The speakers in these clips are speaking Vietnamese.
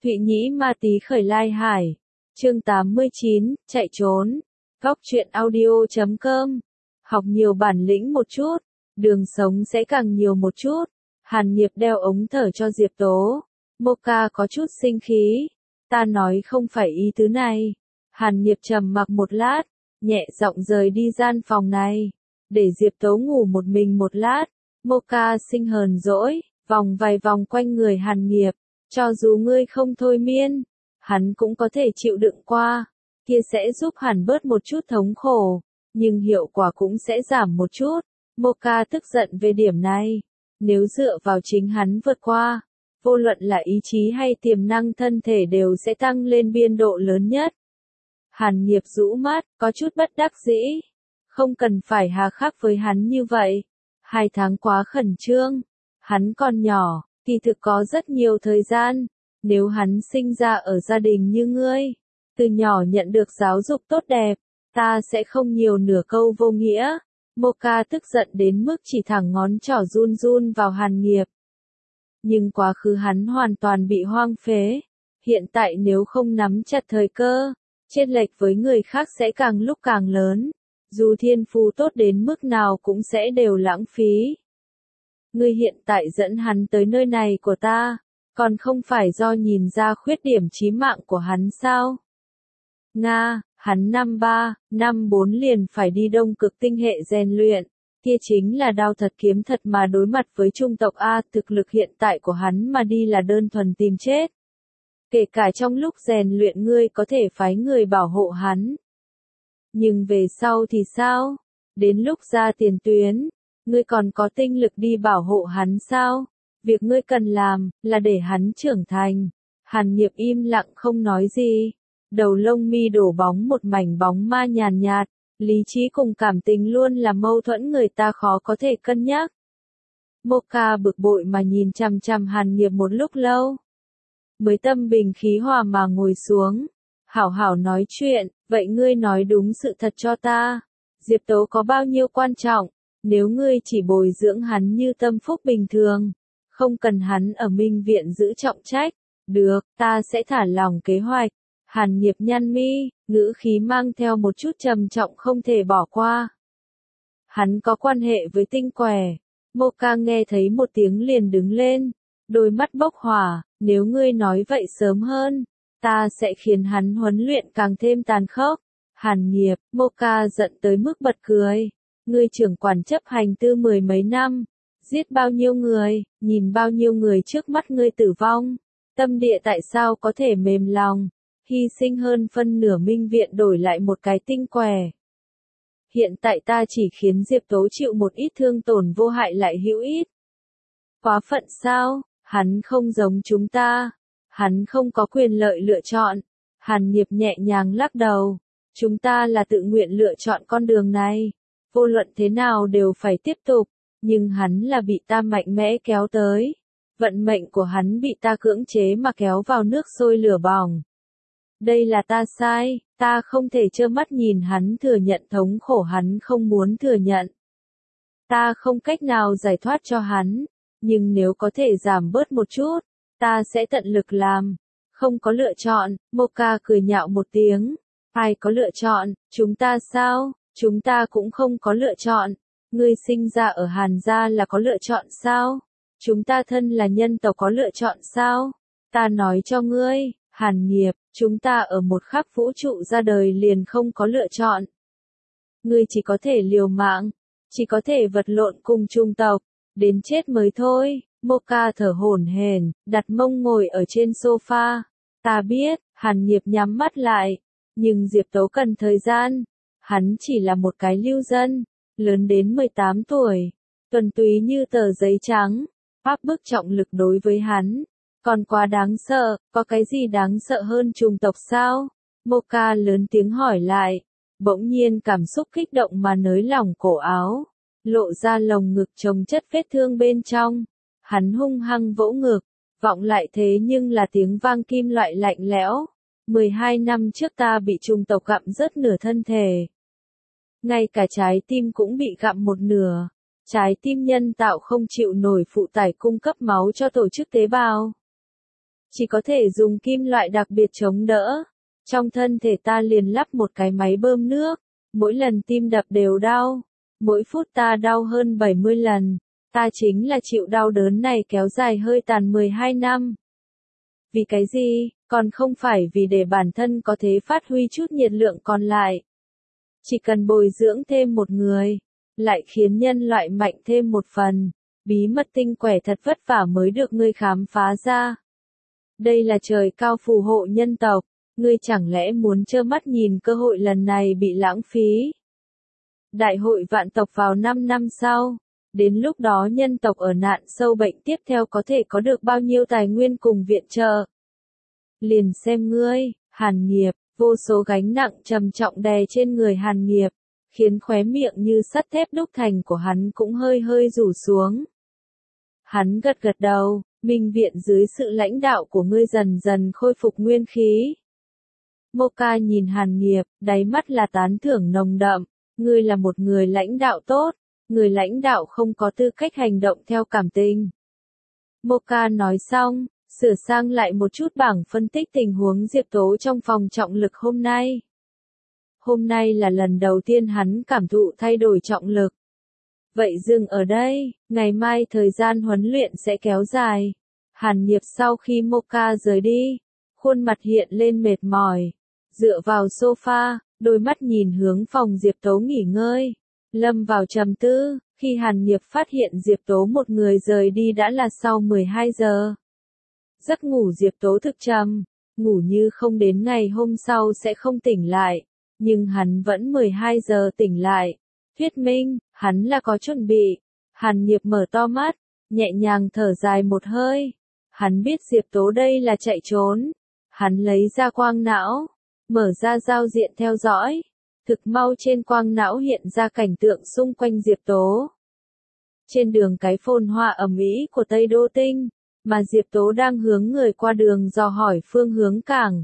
Thụy Nhĩ Ma Tí Khởi Lai Hải. Chương 89, chạy trốn. Góc truyện audio.com. Học nhiều bản lĩnh một chút, đường sống sẽ càng nhiều một chút. Hàn Nghiệp đeo ống thở cho Diệp Tố. Mocha có chút sinh khí. Ta nói không phải ý tứ này. Hàn Nghiệp trầm mặc một lát, nhẹ giọng rời đi gian phòng này. Để Diệp Tố ngủ một mình một lát. Mocha sinh hờn dỗi, vòng vài vòng quanh người Hàn Nghiệp. Cho dù ngươi không thôi miên, hắn cũng có thể chịu đựng qua. Kia sẽ giúp hắn bớt một chút thống khổ, nhưng hiệu quả cũng sẽ giảm một chút. Mocha tức giận về điểm này. Nếu dựa vào chính hắn vượt qua, vô luận là ý chí hay tiềm năng thân thể đều sẽ tăng lên biên độ lớn nhất. Hàn Nghiệp rũ mắt, có chút bất đắc dĩ. Không cần phải hà khắc với hắn như vậy. 2 tháng quá khẩn trương. Hắn còn nhỏ, kỳ thực có rất nhiều thời gian. Nếu hắn sinh ra ở gia đình như ngươi, từ nhỏ nhận được giáo dục tốt đẹp, ta sẽ không nhiều nửa câu vô nghĩa. Mocha tức giận đến mức chỉ thẳng ngón trỏ run run vào Hàn Nghiệp. Nhưng quá khứ hắn hoàn toàn bị hoang phế. Hiện tại nếu không nắm chặt thời cơ, chênh lệch với người khác sẽ càng lúc càng lớn. Dù thiên phú tốt đến mức nào cũng sẽ đều lãng phí. Ngươi hiện tại dẫn hắn tới nơi này của ta, còn không phải do nhìn ra khuyết điểm chí mạng của hắn sao? Nga, hắn năm 3, năm 4 liền phải đi Đông Cực tinh hệ rèn luyện, kia chính là đao thật kiếm thật mà đối mặt với trung tộc A, thực lực hiện tại của hắn mà đi là đơn thuần tìm chết. Kể cả trong lúc rèn luyện ngươi có thể phái người bảo hộ hắn. Nhưng về sau thì sao? Đến lúc ra tiền tuyến, ngươi còn có tinh lực đi bảo hộ hắn sao? Việc ngươi cần làm, là để hắn trưởng thành. Hàn Nghiệp im lặng không nói gì. Đầu lông mi đổ bóng một mảnh bóng ma nhàn nhạt. Lý trí cùng cảm tình luôn là mâu thuẫn người ta khó có thể cân nhắc. Mocha bực bội mà nhìn chằm chằm Hàn Nghiệp một lúc lâu. Mới tâm bình khí hòa mà ngồi xuống. Hảo hảo nói chuyện, vậy ngươi nói đúng sự thật cho ta. Diệp Tố có bao nhiêu quan trọng? Nếu ngươi chỉ bồi dưỡng hắn như Tâm Phúc bình thường, không cần hắn ở Minh Viện giữ trọng trách, được, ta sẽ thả lòng kế hoạch. Hàn Nghiệp nhăn mi, ngữ khí mang theo một chút trầm trọng không thể bỏ qua. Hắn có quan hệ với Tinh Quẻ. Mocha nghe thấy một tiếng liền đứng lên, đôi mắt bốc hỏa, nếu ngươi nói vậy sớm hơn, ta sẽ khiến hắn huấn luyện càng thêm tàn khốc. Hàn Nghiệp, Mocha giận tới mức bật cười. Ngươi trưởng quản chấp hành tư 10 mấy năm, giết bao nhiêu người, nhìn bao nhiêu người trước mắt ngươi tử vong. Tâm địa tại sao có thể mềm lòng, hy sinh hơn phân nửa Minh Viện đổi lại một cái Tinh Quẻ. Hiện tại ta chỉ khiến Diệp Tố chịu một ít thương tổn vô hại lại hữu ích. Quá phận sao? Hắn không giống chúng ta. Hắn không có quyền lợi lựa chọn. Hàn Nghiệp nhẹ nhàng lắc đầu. Chúng ta là tự nguyện lựa chọn con đường này. Vô luận thế nào đều phải tiếp tục. Nhưng hắn là bị ta mạnh mẽ kéo tới. Vận mệnh của hắn bị ta cưỡng chế mà kéo vào nước sôi lửa bỏng. Đây là ta sai, ta không thể trơ mắt nhìn hắn thừa nhận thống khổ hắn không muốn thừa nhận. Ta không cách nào giải thoát cho hắn, nhưng nếu có thể giảm bớt một chút, ta sẽ tận lực làm. Không có lựa chọn, Mocha cười nhạo một tiếng. Ai có lựa chọn, chúng ta sao? Chúng ta cũng không có lựa chọn. Ngươi sinh ra ở Hàn gia là có lựa chọn sao? Chúng ta thân là nhân tộc có lựa chọn sao? Ta nói cho ngươi, Hàn Nghiệp, chúng ta ở một khắc vũ trụ ra đời liền không có lựa chọn. Ngươi chỉ có thể liều mạng, chỉ có thể vật lộn cùng trung tộc, đến chết mới thôi. Mocha thở hổn hển, đặt mông ngồi ở trên sofa. Ta biết, Hàn Nghiệp nhắm mắt lại, nhưng Diệp Tố cần thời gian. Hắn chỉ là một cái lưu dân, lớn đến 18 tuổi, tuần túy như tờ giấy trắng, áp bức trọng lực đối với hắn. Còn quá đáng sợ, có cái gì đáng sợ hơn chủng tộc sao? Mocha lớn tiếng hỏi lại, bỗng nhiên cảm xúc kích động mà nới lỏng cổ áo, lộ ra lồng ngực chồng chất vết thương bên trong. Hắn hung hăng vỗ ngực, vọng lại thế nhưng là tiếng vang kim loại lạnh lẽo. 12 năm trước ta bị chủng tộc gặm rớt nửa thân thể. Ngay cả trái tim cũng bị gặm một nửa. Trái tim nhân tạo không chịu nổi phụ tải cung cấp máu cho tổ chức tế bào. chỉ có thể dùng kim loại đặc biệt chống đỡ. Trong thân thể ta liền lắp một cái máy bơm nước, mỗi lần tim đập đều đau, mỗi phút ta đau hơn 70 lần, ta chính là chịu đau đớn này kéo dài hơi tàn 12 năm. Vì cái gì? Còn không phải vì để bản thân có thể phát huy chút nhiệt lượng còn lại. Chỉ cần bồi dưỡng thêm một người, lại khiến nhân loại mạnh thêm một phần, bí mật tinh quẻ thật vất vả mới được ngươi khám phá ra. Đây là trời cao phù hộ nhân tộc, ngươi chẳng lẽ muốn trơ mắt nhìn cơ hội lần này bị lãng phí? Đại hội vạn tộc vào 5 năm sau, đến lúc đó nhân tộc ở nạn sâu bệnh tiếp theo có thể có được bao nhiêu tài nguyên cùng viện trợ? Liền xem ngươi, Hàn Nghiệp, vô số gánh nặng trầm trọng đè trên người Hàn Nghiệp, khiến khóe miệng như sắt thép đúc thành của hắn cũng hơi hơi rủ xuống. Hắn gật gật đầu, Minh viện dưới sự lãnh đạo của ngươi dần dần khôi phục nguyên khí. Moka nhìn Hàn Nghiệp, đáy mắt là tán thưởng nồng đậm, ngươi là một người lãnh đạo tốt, người lãnh đạo không có tư cách hành động theo cảm tình. Moka nói xong, sửa sang lại một chút bảng phân tích tình huống Diệp Tố trong phòng trọng lực hôm nay. Hôm nay là lần đầu tiên hắn cảm thụ thay đổi trọng lực. Vậy dừng ở đây, ngày mai thời gian huấn luyện sẽ kéo dài. Hàn Nghiệp sau khi Moka rời đi, khuôn mặt hiện lên mệt mỏi, dựa vào sofa, đôi mắt nhìn hướng phòng Diệp Tố nghỉ ngơi, lâm vào trầm tư, khi Hàn Nghiệp phát hiện Diệp Tố một người rời đi đã là sau 12 giờ. Giấc ngủ Diệp Tố thực trầm, ngủ như không đến ngày hôm sau sẽ không tỉnh lại, nhưng hắn vẫn 12 giờ tỉnh lại. Thuyết minh, hắn là có chuẩn bị. Hàn Nghiệp mở to mắt, nhẹ nhàng thở dài một hơi. Hắn biết Diệp Tố đây là chạy trốn. Hắn lấy ra quang não, mở ra giao diện theo dõi. Thực mau trên quang não hiện ra cảnh tượng xung quanh Diệp Tố. Trên đường cái phồn hoa ầm ĩ của Tây Đô Tinh, mà Diệp Tố đang hướng người qua đường dò hỏi phương hướng cảng.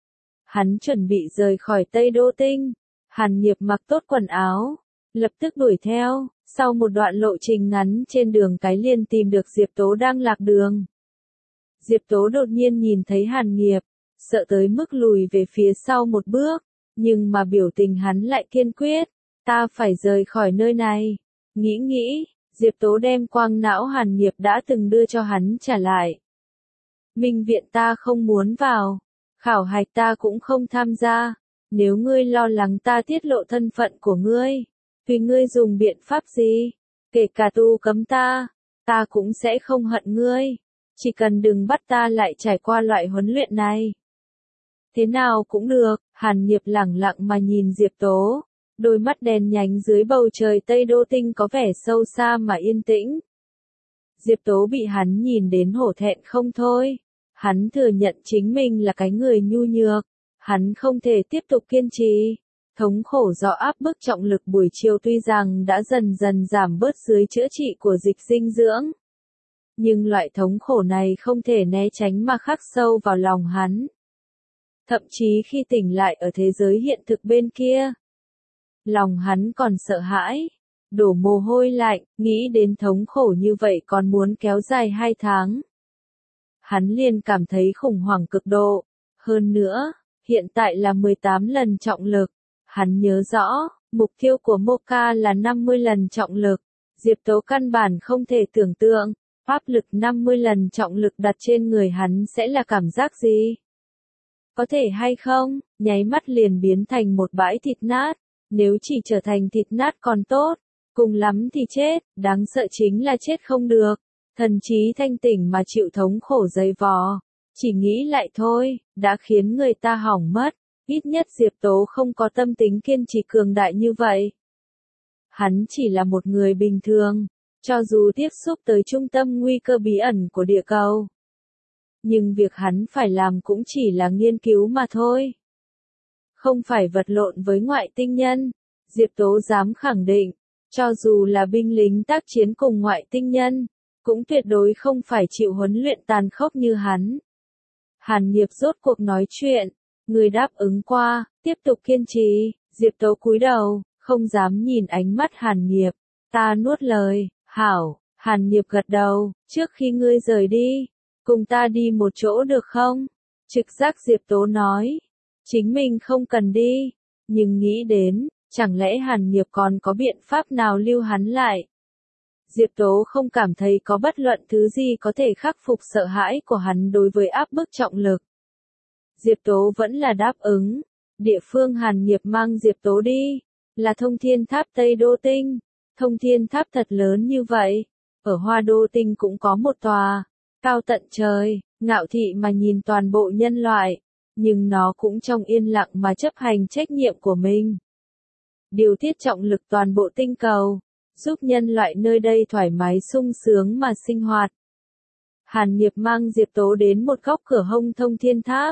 Hắn chuẩn bị rời khỏi Tây Đô Tinh. Hàn Nghiệp mặc tốt quần áo, lập tức đuổi theo, sau một đoạn lộ trình ngắn trên đường cái liền tìm được Diệp Tố đang lạc đường. Diệp Tố đột nhiên nhìn thấy Hàn Nghiệp, sợ tới mức lùi về phía sau một bước, nhưng mà biểu tình hắn lại kiên quyết, ta phải rời khỏi nơi này. Nghĩ, Diệp Tố đem quang não Hàn Nghiệp đã từng đưa cho hắn trả lại. Minh viện ta không muốn vào, khảo hạch ta cũng không tham gia, nếu ngươi lo lắng ta tiết lộ thân phận của ngươi, tùy ngươi dùng biện pháp gì, kể cả tu cấm ta cũng sẽ không hận ngươi, chỉ cần đừng bắt ta lại trải qua loại huấn luyện này. Thế nào cũng được, Hàn Nghiệp lẳng lặng mà nhìn Diệp Tố, đôi mắt đèn nhánh dưới bầu trời Tây Đô Tinh có vẻ sâu xa mà yên tĩnh. Diệp Tố bị hắn nhìn đến hổ thẹn không thôi, hắn thừa nhận chính mình là cái người nhu nhược, hắn không thể tiếp tục kiên trì. Thống khổ do áp bức trọng lực buổi chiều tuy rằng đã dần dần giảm bớt dưới chữa trị của dịch dinh dưỡng. Nhưng loại thống khổ này không thể né tránh mà khắc sâu vào lòng hắn. Thậm chí khi tỉnh lại ở thế giới hiện thực bên kia, lòng hắn còn sợ hãi, đổ mồ hôi lạnh, nghĩ đến thống khổ như vậy còn muốn kéo dài 2 tháng. Hắn liền cảm thấy khủng hoảng cực độ. Hơn nữa, hiện tại là 18 lần trọng lực. Hắn nhớ rõ, mục tiêu của Moka là 50 lần trọng lực. Diệp Tố căn bản không thể tưởng tượng, áp lực 50 lần trọng lực đặt trên người hắn sẽ là cảm giác gì. Có thể hay không, nháy mắt liền biến thành một bãi thịt nát. Nếu chỉ trở thành thịt nát còn tốt, cùng lắm thì chết, đáng sợ chính là chết không được. Thần trí thanh tỉnh mà chịu thống khổ dày vò. Chỉ nghĩ lại thôi, đã khiến người ta hỏng mất. Ít nhất Diệp Tố không có tâm tính kiên trì cường đại như vậy. Hắn chỉ là một người bình thường, cho dù tiếp xúc tới trung tâm nguy cơ bí ẩn của địa cầu. Nhưng việc hắn phải làm cũng chỉ là nghiên cứu mà thôi. Không phải vật lộn với ngoại tinh nhân. Diệp Tố dám khẳng định, cho dù là binh lính tác chiến cùng ngoại tinh nhân, cũng tuyệt đối không phải chịu huấn luyện tàn khốc như hắn. Hàn Nghiệp rốt cuộc nói chuyện. Người đáp ứng qua, tiếp tục kiên trì. Diệp Tố cúi đầu, không dám nhìn ánh mắt Hàn Nghiệp. Ta nuốt lời, hảo. Hàn Nghiệp gật đầu, trước khi ngươi rời đi, Cùng ta đi một chỗ được không? Trực giác Diệp Tố nói. Chính mình không cần đi, nhưng nghĩ đến, chẳng lẽ Hàn Nghiệp còn có biện pháp nào lưu hắn lại? Diệp Tố không cảm thấy có bất luận thứ gì có thể khắc phục sợ hãi của hắn đối với áp bức trọng lực. Diệp Tố vẫn là đáp ứng. Địa phương Hàn Nghiệp mang Diệp Tố đi, là Thông Thiên Tháp Tây Đô Tinh. Thông Thiên Tháp thật lớn như vậy, ở Hoa Đô Tinh cũng có một tòa, cao tận trời, ngạo thị mà nhìn toàn bộ nhân loại, nhưng nó cũng trong yên lặng mà chấp hành trách nhiệm của mình. Điều tiết trọng lực toàn bộ tinh cầu, giúp nhân loại nơi đây thoải mái sung sướng mà sinh hoạt. Hàn Nghiệp mang Diệp Tố đến một góc cửa hông Thông Thiên Tháp.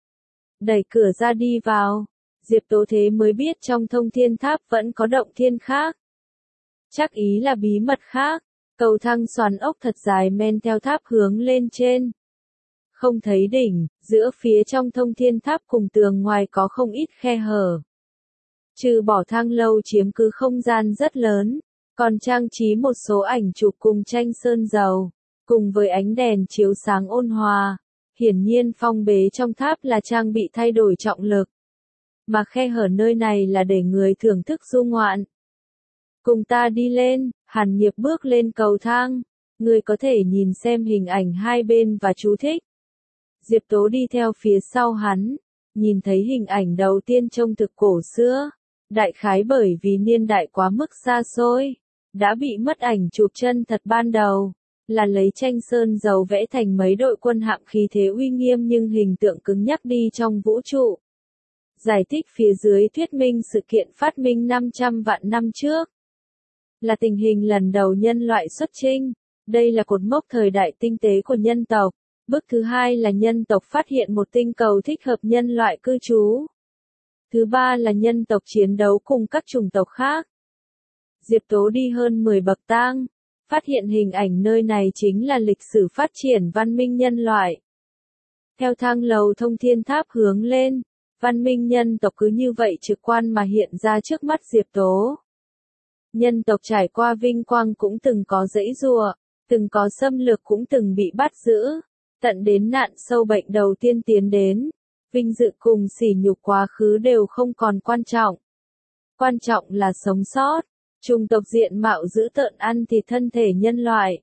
Đẩy cửa ra đi vào, Diệp Tố thế mới biết trong Thông Thiên Tháp vẫn có động thiên khác. Chắc ý là bí mật khác, cầu thang xoắn ốc thật dài men theo tháp hướng lên trên. Không thấy đỉnh, giữa phía trong Thông Thiên Tháp cùng tường ngoài có không ít khe hở. Trừ bỏ thang lâu chiếm cứ không gian rất lớn, còn trang trí một số ảnh chụp cùng tranh sơn dầu, cùng với ánh đèn chiếu sáng ôn hòa. Hiển nhiên phong bế trong tháp là trang bị thay đổi trọng lực, mà khe hở nơi này là để người thưởng thức du ngoạn. Cùng ta đi lên, Hàn Nghiệp bước lên cầu thang, người có thể nhìn xem hình ảnh hai bên và chú thích. Diệp Tố đi theo phía sau hắn, nhìn thấy hình ảnh đầu tiên trông thực cổ xưa, đại khái bởi vì niên đại quá mức xa xôi, đã bị mất ảnh chụp chân thật ban đầu. Là lấy tranh sơn dầu vẽ thành mấy đội quân hạm khí thế uy nghiêm nhưng hình tượng cứng nhắc đi trong vũ trụ. Giải thích phía dưới thuyết minh sự kiện phát minh 500 vạn năm trước. Là tình hình lần đầu nhân loại xuất chinh. Đây là cột mốc thời đại tinh tế của nhân tộc. Bước thứ hai là nhân tộc phát hiện một tinh cầu thích hợp nhân loại cư trú. Thứ ba là nhân tộc chiến đấu cùng các chủng tộc khác. Diệp Tố đi hơn 10 bậc thang. Phát hiện hình ảnh nơi này chính là lịch sử phát triển văn minh nhân loại. Theo thang lầu Thông Thiên Tháp hướng lên, văn minh nhân tộc cứ như vậy trực quan mà hiện ra trước mắt Diệp Tố. Nhân tộc trải qua vinh quang cũng từng có giãy giụa, từng có xâm lược cũng từng bị bắt giữ, tận đến nạn sâu bệnh đầu tiên tiến đến, vinh dự cùng sỉ nhục quá khứ đều không còn quan trọng. Quan trọng là sống sót. Chủng tộc diện mạo dữ tợn ăn thịt thân thể nhân loại.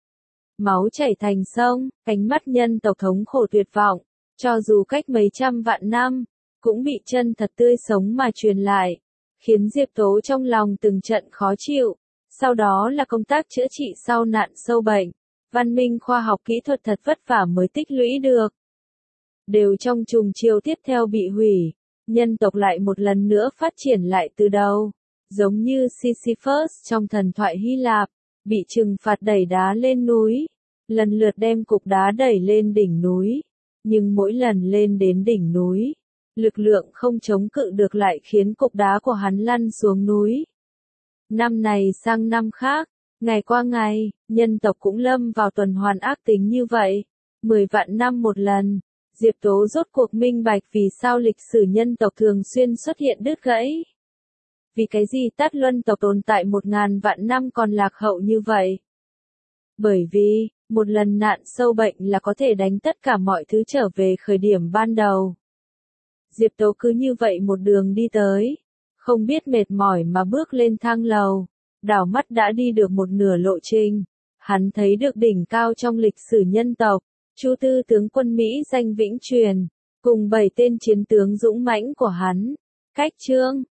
Máu chảy thành sông, ánh mắt nhân tộc thống khổ tuyệt vọng, cho dù cách mấy trăm vạn năm, cũng bị chân thật tươi sống mà truyền lại, khiến Diệp Tố trong lòng từng trận khó chịu. Sau đó là công tác chữa trị sau nạn sâu bệnh, văn minh khoa học kỹ thuật thật vất vả mới tích lũy được. Đều trong trùng chiều tiếp theo bị hủy, nhân tộc lại một lần nữa phát triển lại từ đầu. Giống như Sisyphus trong thần thoại Hy Lạp, bị trừng phạt đẩy đá lên núi, lần lượt đem cục đá đẩy lên đỉnh núi, nhưng mỗi lần lên đến đỉnh núi, lực lượng không chống cự được lại khiến cục đá của hắn lăn xuống núi. Năm này sang năm khác, ngày qua ngày, nhân tộc cũng lâm vào tuần hoàn ác tính như vậy, 10 vạn năm một lần. Diệp Tố rốt cuộc minh bạch vì sao lịch sử nhân tộc thường xuyên xuất hiện đứt gãy. Vì cái gì Tát Luân tộc tồn tại 1000 vạn năm còn lạc hậu như vậy? Bởi vì, một lần nạn sâu bệnh là có thể đánh tất cả mọi thứ trở về khởi điểm ban đầu. Diệp Tố cứ như vậy một đường đi tới, không biết mệt mỏi mà bước lên thang lầu, đảo mắt đã đi được một nửa lộ trình. Hắn thấy được đỉnh cao trong lịch sử nhân tộc, Chu Tư tướng quân Mỹ danh vĩnh truyền, cùng 7 tên chiến tướng dũng mãnh của hắn. Cách chương